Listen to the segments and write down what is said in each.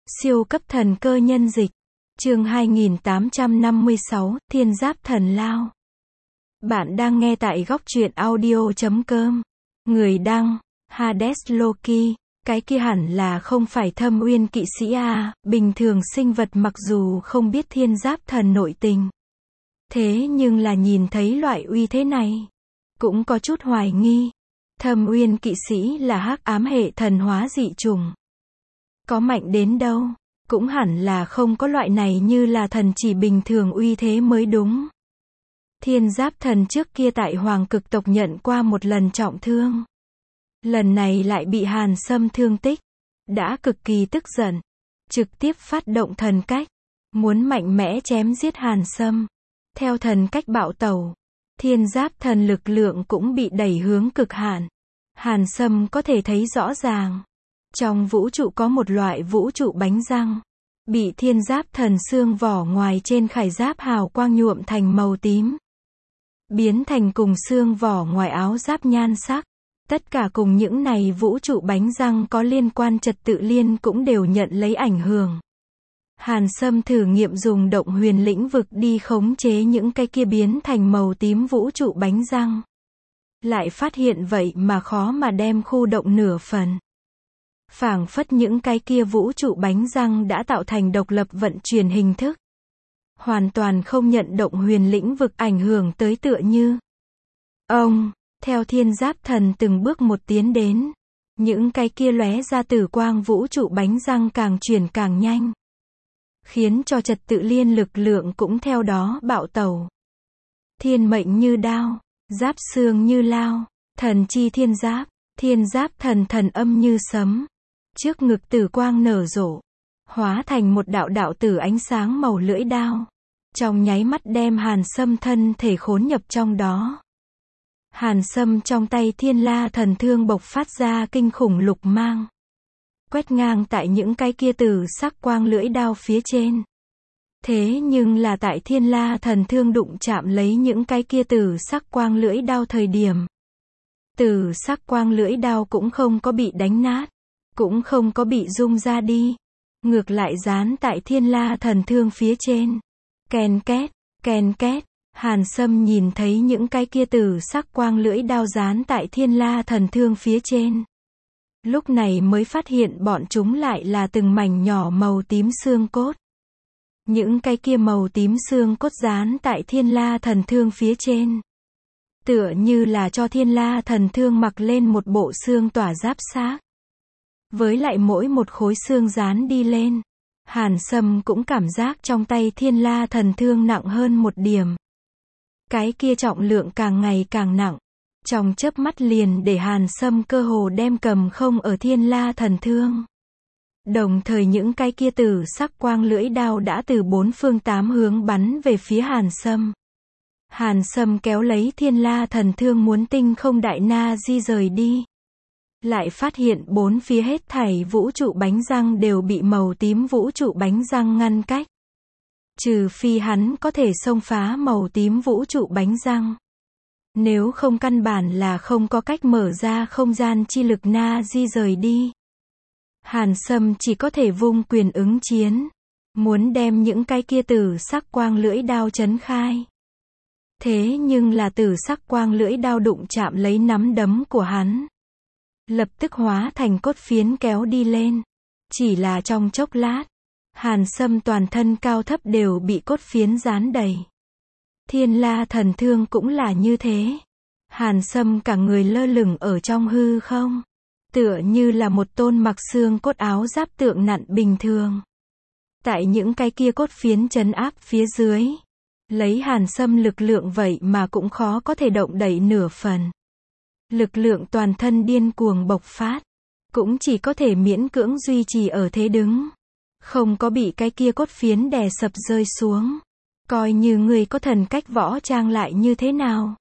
Siêu cấp thần cơ nhân dịch. Chương 2856, Thiên Giáp Thần Lao. Bạn đang nghe tại góc truyện audio.com. Người đăng, Hades Loki. Cái kia hẳn là không phải Thâm Uyên kỵ sĩ à, bình thường sinh vật mặc dù không biết Thiên Giáp Thần nội tình. Thế nhưng là nhìn thấy loại uy thế này, cũng có chút hoài nghi. Thâm Uyên kỵ sĩ là hắc ám hệ thần hóa dị chủng. Có mạnh đến đâu, cũng hẳn là không có loại này như là thần chỉ bình thường uy thế mới đúng. Thiên Giáp Thần trước kia tại Hoàng Cực tộc nhận qua một lần trọng thương. Lần này lại bị Hàn Sâm thương tích. Đã cực kỳ tức giận. Trực tiếp phát động thần cách. Muốn mạnh mẽ chém giết Hàn Sâm. Theo thần cách bạo tẩu, Thiên Giáp Thần lực lượng cũng bị đẩy hướng cực hạn. Hàn Sâm có thể thấy rõ ràng. Trong vũ trụ có một loại vũ trụ bánh răng. Bị Thiên Giáp Thần xương vỏ ngoài trên khải giáp hào quang nhuộm thành màu tím. Biến thành cùng xương vỏ ngoài áo giáp nhan sắc. Tất cả cùng những này vũ trụ bánh răng có liên quan trật tự liên cũng đều nhận lấy ảnh hưởng. Hàn Sâm thử nghiệm dùng động huyền lĩnh vực đi khống chế những cái kia biến thành màu tím vũ trụ bánh răng. Lại phát hiện vậy mà khó mà đem khu động nửa phần. Phảng phất những cái kia vũ trụ bánh răng đã tạo thành độc lập vận chuyển hình thức. Hoàn toàn không nhận động huyền lĩnh vực ảnh hưởng tới tựa như. Theo Thiên Giáp Thần từng bước một tiến đến. Những cái kia lóe ra tử quang vũ trụ bánh răng càng chuyển càng nhanh. Khiến cho trật tự liên lực lượng cũng theo đó bạo tẩu. Thiên mệnh như đao, giáp xương như lao, thần chi thiên giáp, Thiên Giáp Thần thần âm như sấm. Trước ngực tử quang nở rộ, hóa thành một đạo đạo tử ánh sáng màu lưỡi đao. Trong nháy mắt đem Hàn Sâm thân thể khốn nhập trong đó. Hàn Sâm trong tay Thiên La Thần Thương bộc phát ra kinh khủng lục mang. Quét ngang tại những cái kia tử sắc quang lưỡi đao phía trên. Thế nhưng là tại Thiên La Thần Thương đụng chạm lấy những cái kia tử sắc quang lưỡi đao thời điểm. Tử sắc quang lưỡi đao cũng không có bị đánh nát. Cũng không có bị rung ra đi. Ngược lại dán tại Thiên La Thần Thương phía trên. Ken két, Hàn Sâm nhìn thấy những cái kia tử sắc quang lưỡi đao dán tại Thiên La Thần Thương phía trên. Lúc này mới phát hiện bọn chúng lại là từng mảnh nhỏ màu tím xương cốt. Những cái kia màu tím xương cốt dán tại Thiên La Thần Thương phía trên. Tựa như là cho Thiên La Thần Thương mặc lên một bộ xương tỏa giáp xác. Với lại mỗi một khối xương dán đi lên, Hàn Sâm cũng cảm giác trong tay Thiên La Thần Thương nặng hơn một điểm. Cái kia trọng lượng càng ngày càng nặng. Trong chớp mắt liền để Hàn Sâm cơ hồ đem cầm không ở Thiên La Thần Thương. Đồng thời những cái kia tử sắc quang lưỡi đao đã từ bốn phương tám hướng bắn về phía Hàn Sâm. Hàn Sâm kéo lấy Thiên La Thần Thương muốn tinh không đại na di rời đi. Lại phát hiện bốn phía hết thảy vũ trụ bánh răng đều bị màu tím vũ trụ bánh răng ngăn cách. Trừ phi hắn có thể xông phá màu tím vũ trụ bánh răng. Nếu không căn bản là không có cách mở ra không gian chi lực na di rời đi. Hàn Sâm chỉ có thể vung quyền ứng chiến. Muốn đem những cái kia tử sắc quang lưỡi đao chấn khai. Thế nhưng là tử sắc quang lưỡi đao đụng chạm lấy nắm đấm của hắn. Lập tức hóa thành cốt phiến kéo đi lên. Chỉ là trong chốc lát, Hàn Sâm toàn thân cao thấp đều bị cốt phiến dán đầy. Thiên La Thần Thương cũng là như thế. Hàn Sâm cả người lơ lửng ở trong hư không. Tựa như là một tôn mặc xương cốt áo giáp tượng nặn bình thường. Tại những cái kia cốt phiến trấn áp phía dưới. Lấy Hàn Sâm lực lượng vậy mà cũng khó có thể động đậy nửa phần. Lực lượng toàn thân điên cuồng bộc phát. Cũng chỉ có thể miễn cưỡng duy trì ở thế đứng. Không có bị cái kia cốt phiến đè sập rơi xuống. Coi như người có thần cách võ trang lại như thế nào.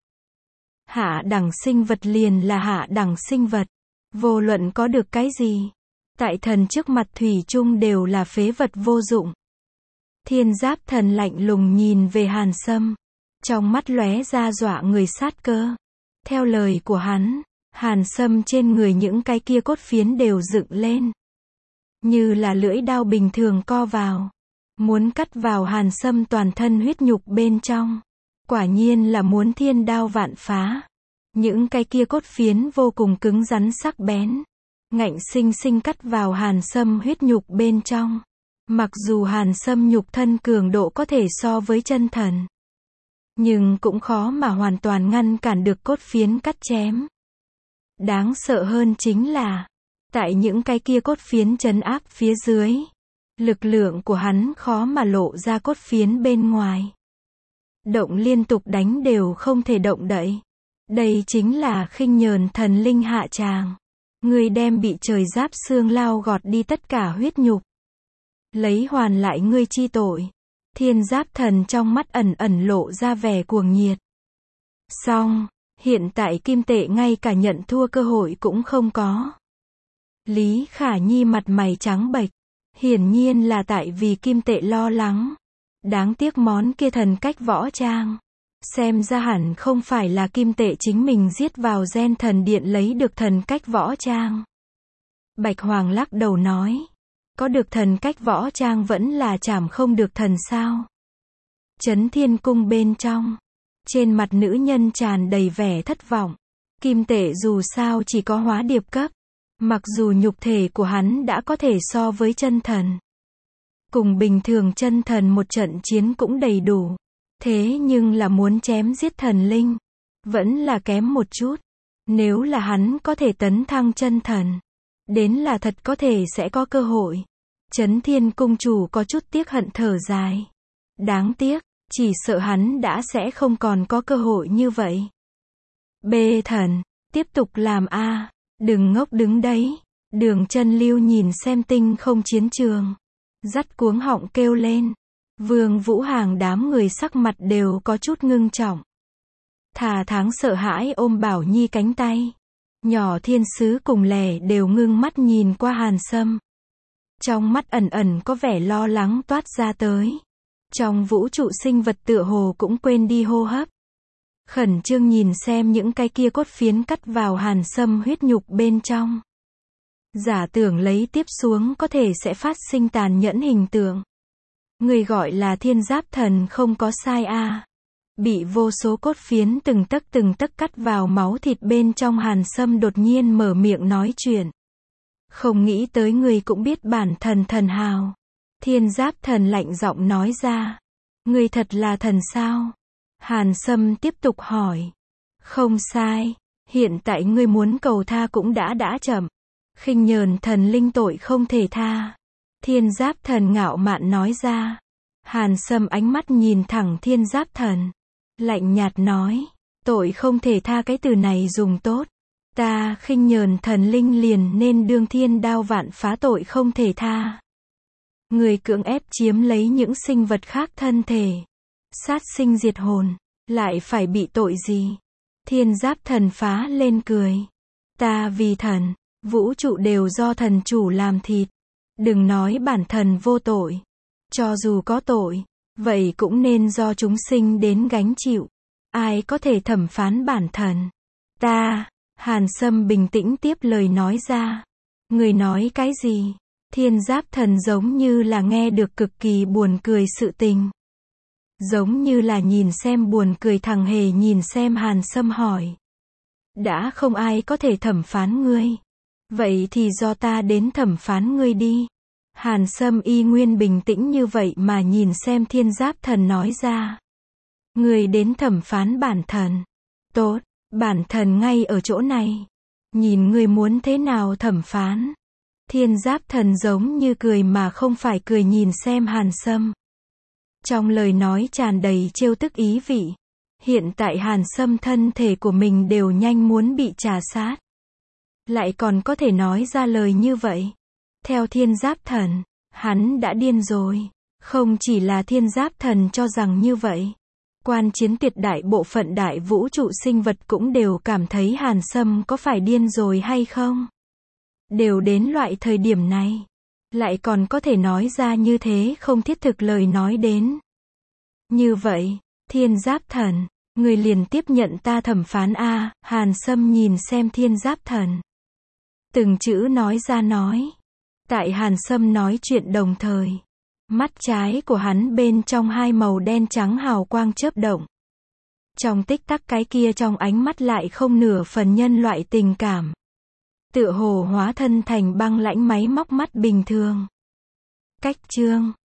Hạ đẳng sinh vật liền là hạ đẳng sinh vật. Vô luận có được cái gì. Tại thần trước mặt thủy chung đều là phế vật vô dụng. Thiên Giáp Thần lạnh lùng nhìn về Hàn Sâm. Trong mắt lóe ra dọa người sát cơ. Theo lời của hắn, Hàn Sâm trên người những cái kia cốt phiến đều dựng lên. như là lưỡi dao bình thường co vào, muốn cắt vào Hàn Sâm toàn thân huyết nhục bên trong. Quả nhiên là muốn thiên đao vạn phá. Những cái kia cốt phiến vô cùng cứng rắn sắc bén, ngạnh sinh sinh cắt vào Hàn Sâm huyết nhục bên trong. Mặc dù Hàn Sâm nhục thân cường độ có thể so với chân thần, nhưng cũng khó mà hoàn toàn ngăn cản được cốt phiến cắt chém. Đáng sợ hơn chính là, tại những cái kia cốt phiến trấn áp phía dưới, lực lượng của hắn khó mà lộ ra cốt phiến bên ngoài. Động liên tục đánh đều không thể động đậy. Đây chính là khinh nhờn thần linh hạ tràng. Ngươi đem bị trời giáp xương lao gọt đi tất cả huyết nhục, lấy hoàn lại ngươi chi tội. Thiên giáp thần trong mắt ẩn ẩn lộ ra vẻ cuồng nhiệt. Xong, hiện tại kim tệ ngay cả nhận thua cơ hội cũng không có. Lý Khả Nhi mặt mày trắng bệch, hiển nhiên là tại vì kim tệ lo lắng. Đáng tiếc món kia thần cách võ trang, xem ra hẳn không phải là kim tệ chính mình giết vào gen thần điện lấy được thần cách võ trang. Bạch Hoàng lắc đầu nói, có được thần cách võ trang vẫn là chảm không được thần sao? Chấn Thiên Cung bên trong, trên mặt nữ nhân tràn đầy vẻ thất vọng. Kim tệ dù sao chỉ có hóa điệp cấp, mặc dù nhục thể của hắn đã có thể so với chân thần, cùng bình thường chân thần một trận chiến cũng đầy đủ. Thế nhưng là muốn chém giết thần linh, vẫn là kém một chút. Nếu là hắn có thể tấn thăng chân thần, đến là thật có thể sẽ có cơ hội. Chấn Thiên Cung chủ có chút tiếc hận thở dài. Đáng tiếc, chỉ sợ hắn đã sẽ không còn có cơ hội như vậy. Bê thần, tiếp tục làm a, đừng ngốc đứng đấy. Đường Chân Lưu nhìn xem tinh không chiến trường, dắt cuống họng kêu lên. Vương Vũ Hàng đám người sắc mặt đều có chút ngưng trọng. Thà tháng sợ hãi ôm Bảo Nhi cánh tay. Nhỏ thiên sứ cùng lẻ đều ngưng mắt nhìn qua Hàn Sâm. Trong mắt ẩn ẩn có vẻ lo lắng toát ra tới. Trong vũ trụ sinh vật tựa hồ cũng quên đi hô hấp. Khẩn trương nhìn xem những cái kia cốt phiến cắt vào Hàn Sâm huyết nhục bên trong. Giả tưởng lấy tiếp xuống có thể sẽ phát sinh tàn nhẫn hình tượng. Người gọi là thiên giáp thần không có sai a. Bị vô số cốt phiến từng tấc cắt vào máu thịt bên trong Hàn Sâm đột nhiên mở miệng nói chuyện. Không nghĩ tới người cũng biết bản thần thần hào. Thiên giáp thần lạnh giọng nói ra. Người thật là thần sao? Hàn Sâm tiếp tục hỏi. Không sai, hiện tại ngươi muốn cầu tha cũng đã chậm. Khinh nhờn thần linh tội không thể tha. Thiên giáp thần ngạo mạn nói ra. Hàn Sâm ánh mắt nhìn thẳng thiên giáp thần, lạnh nhạt nói, tội không thể tha cái từ này dùng tốt. Ta khinh nhờn thần linh liền nên đương thiên đao vạn phá tội không thể tha. Người cưỡng ép chiếm lấy những sinh vật khác thân thể, sát sinh diệt hồn, lại phải bị tội gì? Thiên giáp thần phá lên cười. Ta vì thần, vũ trụ đều do thần chủ làm thịt. Đừng nói bản thần vô tội. Cho dù có tội, vậy cũng nên do chúng sinh đến gánh chịu. Ai có thể thẩm phán bản thần? Ta, Hàn Sâm bình tĩnh tiếp lời nói ra. Người nói cái gì? Thiên giáp thần giống như là nghe được cực kỳ buồn cười sự tình. Giống như là nhìn xem buồn cười thằng hề nhìn xem Hàn Sâm hỏi. Đã không ai có thể thẩm phán ngươi. Vậy thì do ta đến thẩm phán ngươi đi. Hàn Sâm y nguyên bình tĩnh như vậy mà nhìn xem thiên giáp thần nói ra. Ngươi đến thẩm phán bản thần. Tốt, bản thần ngay ở chỗ này. Nhìn ngươi muốn thế nào thẩm phán. Thiên giáp thần giống như cười mà không phải cười nhìn xem Hàn Sâm. Trong lời nói tràn đầy trêu tức ý vị. Hiện tại Hàn Sâm thân thể của mình đều nhanh muốn bị trà sát. Lại còn có thể nói ra lời như vậy. Theo thiên giáp thần, hắn đã điên rồi. Không chỉ là thiên giáp thần cho rằng như vậy. Quan chiến tuyệt đại bộ phận đại vũ trụ sinh vật cũng đều cảm thấy Hàn Sâm có phải điên rồi hay không. Đều đến loại thời điểm này. Lại còn có thể nói ra như thế không thiết thực lời nói đến. Như vậy, thiên giáp thần, người liền tiếp nhận ta thẩm phán a. Hàn Sâm nhìn xem thiên giáp thần. Từng chữ nói ra nói. Tại Hàn Sâm nói chuyện đồng thời, mắt trái của hắn bên trong hai màu đen trắng hào quang chớp động. Trong tích tắc cái kia trong ánh mắt lại không nửa phần nhân loại tình cảm. Tựa hồ hóa thân thành băng lãnh máy móc mắt bình thường. Cách chương